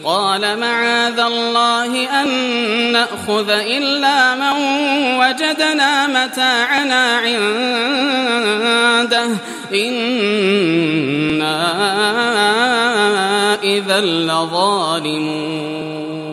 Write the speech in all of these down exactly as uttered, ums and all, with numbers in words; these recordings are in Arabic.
قال معاذ الله أن نأخذ إلا من وجدنا متاعنا عنده إنا إذا لظالمون.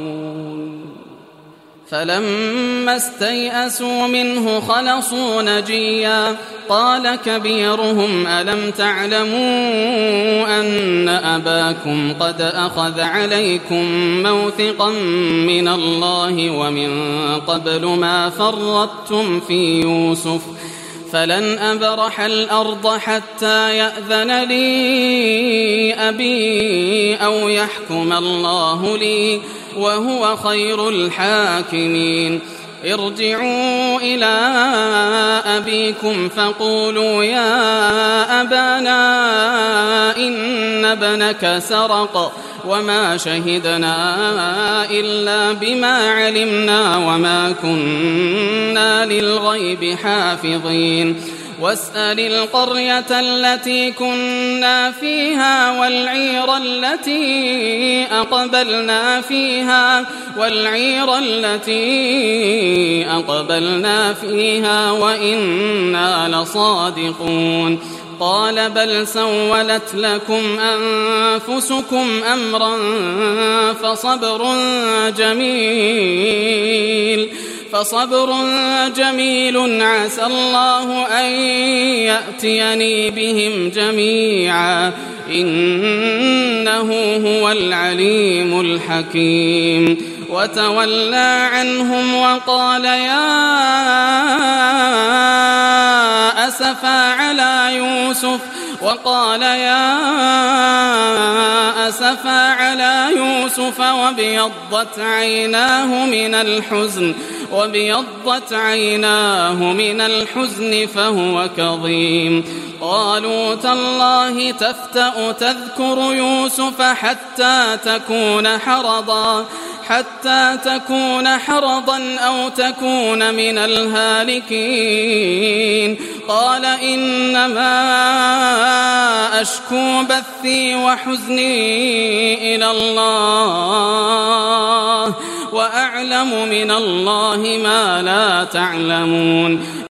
فلما استيئسوا منه خلصوا نجيا قال كبيرهم ألم تعلموا أن أباكم قد أخذ عليكم موثقا من الله ومن قبل ما فرطتم في يوسف فلن أبرح الأرض حتى يأذن لي أبي أو يحكم الله لي وهو خير الحاكمين. ارجعوا إلى أبيكم فقولوا يا أبانا إن ابنك سرق وما شهدنا إلا بما علمنا وما كنا للغيب حافظين. واسأل القرية التي كنا فيها والعير التي أقبلنا فيها والعير التي أقبلنا فيها وإنا لصادقون. قال بل سولت لكم أنفسكم أمرا فصبر جميل فصبر جميل عسى الله أن يأتيني بهم جميعا إنه هو العليم الحكيم. وتولى عنهم وقال يا أسفا على يوسف وقال يا أسفا على يوسف وابيضت عيناه من الحزن وابيضت عيناه من الحزن فهو كظيم. قالوا تالله تفتأ تذكر يوسف حتى تكون حرضا حتى تكون حرضا أو تكون من الهالكين. قال إنما أشكو بثي وحزني إلى الله وأعلم من الله ما لا تعلمون.